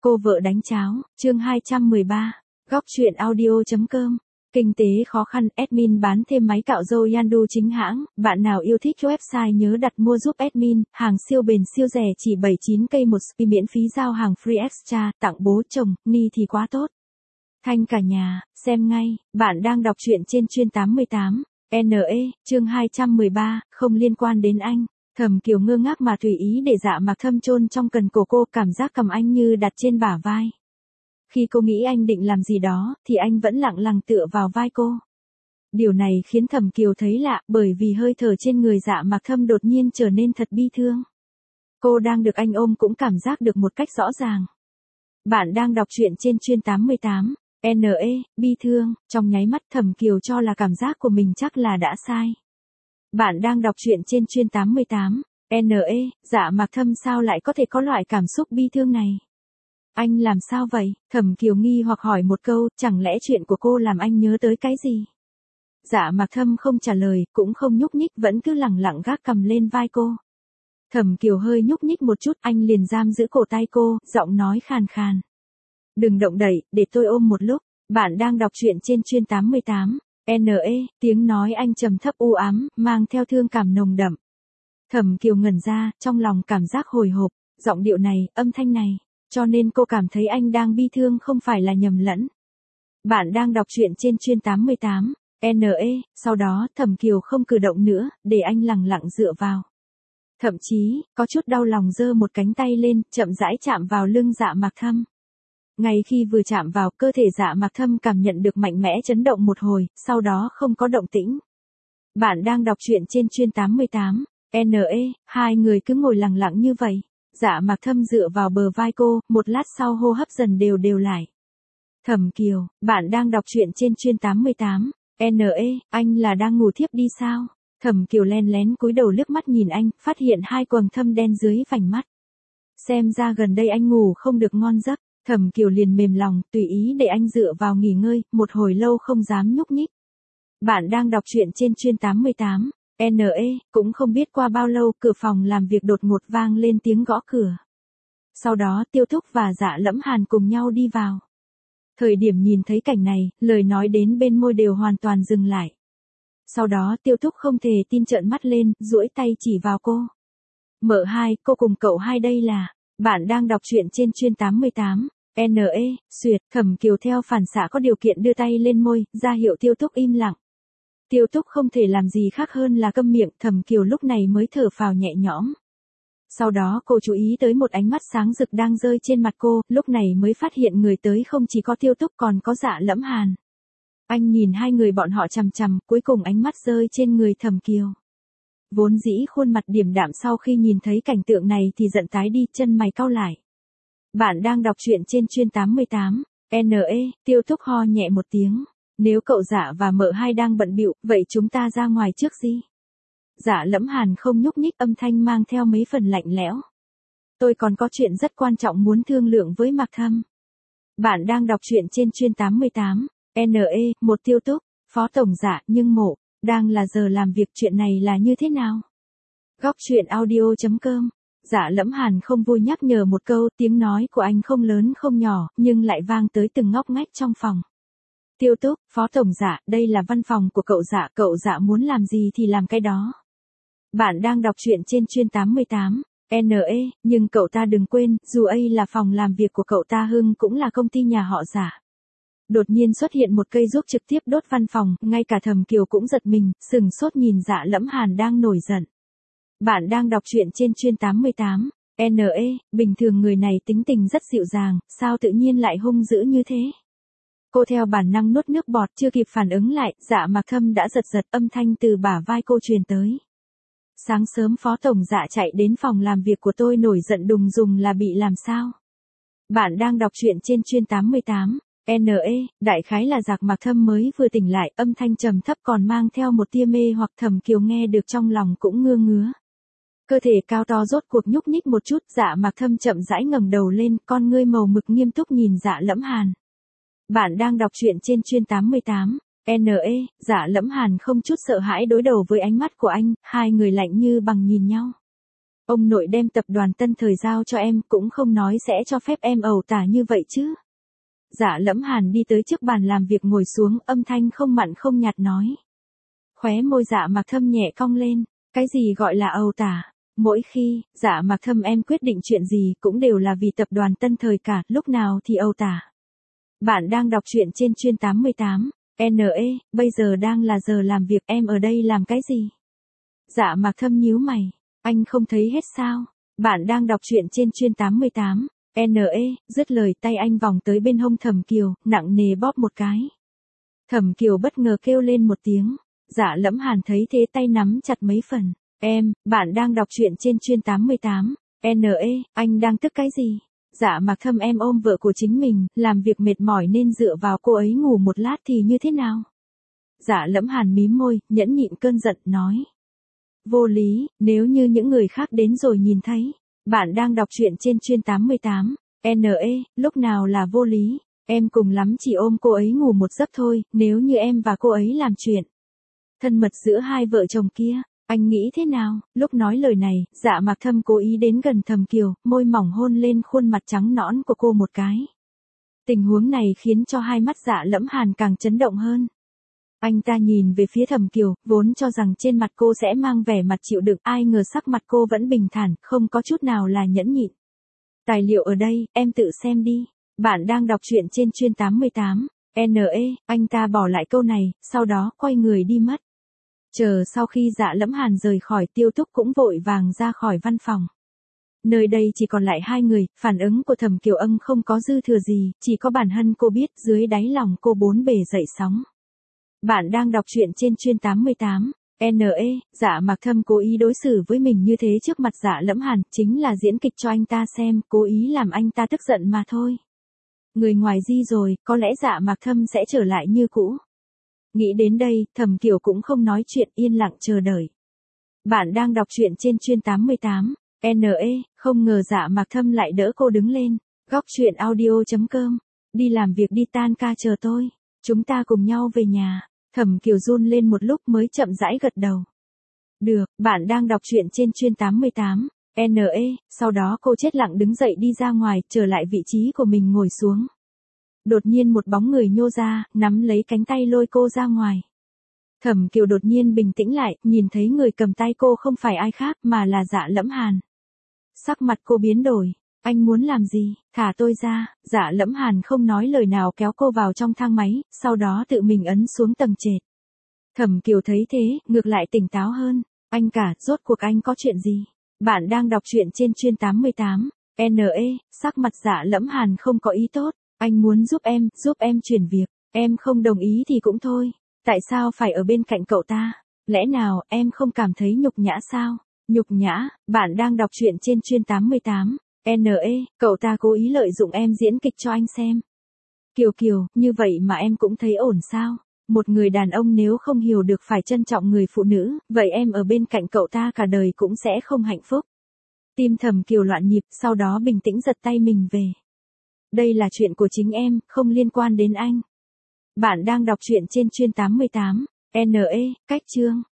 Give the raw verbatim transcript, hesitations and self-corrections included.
Cô vợ đánh cháo, chương hai trăm mười ba, góc truyện audio.com. Kinh tế khó khăn, admin bán thêm máy cạo râu Yandu chính hãng, bạn nào yêu thích website nhớ đặt mua giúp admin, hàng siêu bền siêu rẻ chỉ bảy mươi chín k một spi miễn phí giao hàng free extra, tặng bố chồng, ni thì quá tốt. Thanh cả nhà, xem ngay, bạn đang đọc truyện trên chuyên tám mươi tám, N E, chương hai trăm mười ba, không liên quan đến anh. Thẩm Kiều ngơ ngác mà tùy ý để Dạ Mạc Thâm chôn trong cần cổ cô, cảm giác cầm anh như đặt trên bả vai. Khi cô nghĩ anh định làm gì đó, thì anh vẫn lặng lặng tựa vào vai cô. Điều này khiến Thẩm Kiều thấy lạ, bởi vì hơi thở trên người Dạ Mạc Thâm đột nhiên trở nên thật bi thương. Cô đang được anh ôm cũng cảm giác được một cách rõ ràng. Bạn đang đọc truyện trên chuyên tám mươi tám, N E, bi thương, trong nháy mắt Thẩm Kiều cho là cảm giác của mình chắc là đã sai. Bạn đang đọc truyện trên chuyên tám mươi tám, N E, Dạ Mạc Thâm sao lại có thể có loại cảm xúc bi thương này? Anh làm sao vậy? Thẩm Kiều nghi hoặc hỏi một câu, chẳng lẽ chuyện của cô làm anh nhớ tới cái gì? Dạ Mạc Thâm không trả lời, cũng không nhúc nhích, vẫn cứ lẳng lặng gác cầm lên vai cô. Thẩm Kiều hơi nhúc nhích một chút, anh liền giam giữ cổ tay cô, giọng nói khàn khàn. Đừng động đậy, để tôi ôm một lúc. Bạn đang đọc truyện trên chuyên tám mươi tám, N E, tiếng nói anh trầm thấp u ám, mang theo thương cảm nồng đậm. Thẩm Kiều ngẩn ra, trong lòng cảm giác hồi hộp, giọng điệu này, âm thanh này, cho nên cô cảm thấy anh đang bi thương không phải là nhầm lẫn. Bạn đang đọc truyện trên chuyên tám mươi tám, N E, sau đó Thẩm Kiều không cử động nữa, để anh lặng lặng dựa vào. Thậm chí, có chút đau lòng giơ một cánh tay lên, chậm rãi chạm vào lưng Dạ Mạc Thâm. Ngay khi vừa chạm vào, cơ thể Dạ Mạc Thâm cảm nhận được mạnh mẽ chấn động một hồi, sau đó không có động tĩnh. Bạn đang đọc truyện trên chuyên tám mươi tám, N E, hai người cứ ngồi lặng lặng như vậy. Dạ Mạc Thâm dựa vào bờ vai cô, một lát sau hô hấp dần đều đều lại. Thẩm Kiều, bạn đang đọc truyện trên chuyên tám mươi tám, N E, anh là đang ngủ thiếp đi sao? Thẩm Kiều len lén cúi đầu liếc mắt nhìn anh, phát hiện hai quầng thâm đen dưới vành mắt. Xem ra gần đây anh ngủ không được ngon giấc. Thẩm Kiều liền mềm lòng, tùy ý để anh dựa vào nghỉ ngơi, một hồi lâu không dám nhúc nhích. Bạn đang đọc truyện trên chuyên tám mươi tám, N E, cũng không biết qua bao lâu, cửa phòng làm việc đột ngột vang lên tiếng gõ cửa. Sau đó Tiêu Thúc và Dạ Lẫm Hàn cùng nhau đi vào. Thời điểm nhìn thấy cảnh này, lời nói đến bên môi đều hoàn toàn dừng lại. Sau đó Tiêu Thúc không thể tin trợn mắt lên, duỗi tay chỉ vào cô. Mợ hai, cô cùng cậu hai đây là... Bạn đang đọc truyện trên chuyên tám mươi tám, N E, xuyệt. Thẩm Kiều theo phản xạ có điều kiện đưa tay lên môi, ra hiệu Tiêu Thúc im lặng. Tiêu Thúc không thể làm gì khác hơn là câm miệng, Thẩm Kiều lúc này mới thở phào nhẹ nhõm. Sau đó cô chú ý tới một ánh mắt sáng rực đang rơi trên mặt cô, lúc này mới phát hiện người tới không chỉ có Tiêu Thúc còn có Dạ Lẫm Hàn. Anh nhìn hai người bọn họ chằm chằm, cuối cùng ánh mắt rơi trên người Thẩm Kiều. Vốn dĩ khuôn mặt điềm đạm sau khi nhìn thấy cảnh tượng này thì giận tái đi, chân mày cau lại. Bạn đang đọc truyện trên chuyên tám mươi tám, N E, Tiêu Thúc ho nhẹ một tiếng. Nếu cậu Dạ và mợ hai đang bận bịu, vậy chúng ta ra ngoài trước gì? Dạ Lẫm Hàn không nhúc nhích, âm thanh mang theo mấy phần lạnh lẽo. Tôi còn có chuyện rất quan trọng muốn thương lượng với Mạc Thâm. Bạn đang đọc truyện trên chuyên tám mươi tám, N E, một Tiêu Thúc, Phó Tổng Dạ, nhưng mộ. Đang là giờ làm việc, chuyện này là như thế nào? Góc truyện audio.com. Dạ Lẫm Hàn không vui nhắc nhở một câu, tiếng nói của anh không lớn không nhỏ, nhưng lại vang tới từng ngóc ngách trong phòng. Tiêu Thúc, Phó Tổng Dạ, đây là văn phòng của cậu Dạ, cậu Dạ muốn làm gì thì làm cái đó. Bạn đang đọc truyện trên chuyên tám mươi tám, N E, nhưng cậu ta đừng quên, dù ấy là phòng làm việc của cậu ta, Hưng cũng là công ty nhà họ Dạ. Đột nhiên xuất hiện một cây ruốc trực tiếp đốt văn phòng, ngay cả Thẩm Kiều cũng giật mình, sừng sốt nhìn Dạ Lẫm Hàn đang nổi giận. Bạn đang đọc truyện trên chuyên tám mươi tám, N E, bình thường người này tính tình rất dịu dàng, sao tự nhiên lại hung dữ như thế? Cô theo bản năng nuốt nước bọt, chưa kịp phản ứng lại, Dạ Mạc Thâm đã giật giật, âm thanh từ bả vai cô truyền tới. Sáng sớm Phó Tổng Dạ chạy đến phòng làm việc của tôi nổi giận đùng đùng là bị làm sao? Bạn đang đọc truyện trên chuyên tám mươi tám. N E, đại khái là Dạ Mạc Thâm mới vừa tỉnh lại, âm thanh trầm thấp còn mang theo một tia mê hoặc. Thẩm Kiều nghe được trong lòng cũng ngơ ngứa. Cơ thể cao to rốt cuộc nhúc nhích một chút, Dạ Mạc Thâm chậm rãi ngẩng đầu lên, con ngươi màu mực nghiêm túc nhìn Dạ Lẫm Hàn. Bạn đang đọc truyện trên chuyên tám mươi tám, N E, Dạ Lẫm Hàn không chút sợ hãi đối đầu với ánh mắt của anh, hai người lạnh như bằng nhìn nhau. Ông nội đem tập đoàn Tân Thời giao cho em cũng không nói sẽ cho phép em ẩu tả như vậy chứ. Dạ Lẫm Hàn đi tới trước bàn làm việc ngồi xuống, âm thanh không mặn không nhạt nói. Khóe môi Dạ Mạc Thâm nhẹ cong lên, cái gì gọi là ẩu tả? Mỗi khi, Dạ Mạc Thâm em quyết định chuyện gì cũng đều là vì tập đoàn Tân Thời cả, lúc nào thì ẩu tả. Bạn đang đọc truyện trên chuyên tám mươi tám, N E, bây giờ đang là giờ làm việc, em ở đây làm cái gì? Dạ Mạc Thâm nhíu mày, anh không thấy hết sao? Bạn đang đọc truyện trên chuyên tám mươi tám, N E, dứt lời tay anh vòng tới bên hông Thẩm Kiều, nặng nề bóp một cái. Thẩm Kiều bất ngờ kêu lên một tiếng, Dạ Lẫm Hàn thấy thế tay nắm chặt mấy phần. Em, bạn đang đọc truyện trên chuyên tám mươi tám, N E, anh đang tức cái gì? Dạ Mạc Thâm em ôm vợ của chính mình, làm việc mệt mỏi nên dựa vào cô ấy ngủ một lát thì như thế nào? Dạ Lẫm Hàn mím môi, nhẫn nhịn cơn giận, nói. Vô lý, nếu như những người khác đến rồi nhìn thấy. Bạn đang đọc truyện trên chuyên tám mươi tám, N E, lúc nào là vô lý, em cùng lắm chỉ ôm cô ấy ngủ một giấc thôi, nếu như em và cô ấy làm chuyện thân mật giữa hai vợ chồng kia, anh nghĩ thế nào? Lúc nói lời này, Dạ Mạc Thâm cố ý đến gần Thẩm Kiều, môi mỏng hôn lên khuôn mặt trắng nõn của cô một cái. Tình huống này khiến cho hai mắt Dạ Lẫm Hàn càng chấn động hơn. Anh ta nhìn về phía Thẩm Kiều, vốn cho rằng trên mặt cô sẽ mang vẻ mặt chịu đựng, ai ngờ sắc mặt cô vẫn bình thản, không có chút nào là nhẫn nhịn. Tài liệu ở đây, em tự xem đi. Bạn đang đọc truyện trên chuyên tám mươi tám, N E, anh ta bỏ lại câu này, sau đó quay người đi mất. Chờ sau khi Dạ Lẫm Hàn rời khỏi, Tiêu Túc cũng vội vàng ra khỏi văn phòng. Nơi đây chỉ còn lại hai người, phản ứng của Thẩm Kiều Ân không có dư thừa gì, chỉ có bản thân cô biết dưới đáy lòng cô bốn bề dậy sóng. Bạn đang đọc truyện trên chuyên tám mươi tám, N E, Dạ Mạc Thâm cố ý đối xử với mình như thế trước mặt Dạ Lẫm Hàn, chính là diễn kịch cho anh ta xem, cố ý làm anh ta tức giận mà thôi. Người ngoài di rồi, có lẽ Dạ Mạc Thâm sẽ trở lại như cũ. Nghĩ đến đây, Thẩm Kiều cũng không nói chuyện, yên lặng chờ đợi. Bạn đang đọc truyện trên chuyên tám mươi tám, N E, không ngờ Dạ Mạc Thâm lại đỡ cô đứng lên. Góc truyện audio chấm com, đi làm việc đi, tan ca chờ tôi. Chúng ta cùng nhau về nhà. Thẩm Kiều run lên một lúc mới chậm rãi gật đầu. Được, bạn đang đọc truyện trên chuyên tám mươi tám, N E, sau đó cô chết lặng đứng dậy đi ra ngoài, trở lại vị trí của mình ngồi xuống. Đột nhiên một bóng người nhô ra, nắm lấy cánh tay lôi cô ra ngoài. Thẩm Kiều đột nhiên bình tĩnh lại, nhìn thấy người cầm tay cô không phải ai khác mà là Dạ Lẫm Hàn. Sắc mặt cô biến đổi. Anh muốn làm gì? Thả tôi ra. Dạ Lẫm Hàn không nói lời nào kéo cô vào trong thang máy, sau đó tự mình ấn xuống tầng trệt. Thẩm Kiều thấy thế, ngược lại tỉnh táo hơn. Anh cả, rốt cuộc anh có chuyện gì? Bạn đang đọc truyện trên chuyên tám mươi tám, N E, sắc mặt Dạ Lẫm Hàn không có ý tốt. Anh muốn giúp em, giúp em chuyển việc. Em không đồng ý thì cũng thôi. Tại sao phải ở bên cạnh cậu ta? Lẽ nào em không cảm thấy nhục nhã sao? Nhục nhã, bạn đang đọc truyện trên chuyên tám mươi tám, N E, cậu ta cố ý lợi dụng em diễn kịch cho anh xem. Kiều Kiều, như vậy mà em cũng thấy ổn sao? Một người đàn ông nếu không hiểu được phải trân trọng người phụ nữ, vậy em ở bên cạnh cậu ta cả đời cũng sẽ không hạnh phúc. Tim Thẩm Kiều loạn nhịp, sau đó bình tĩnh giật tay mình về. Đây là chuyện của chính em, không liên quan đến anh. Bạn đang đọc truyện trên chuyên tám mươi tám, N E, cách chương.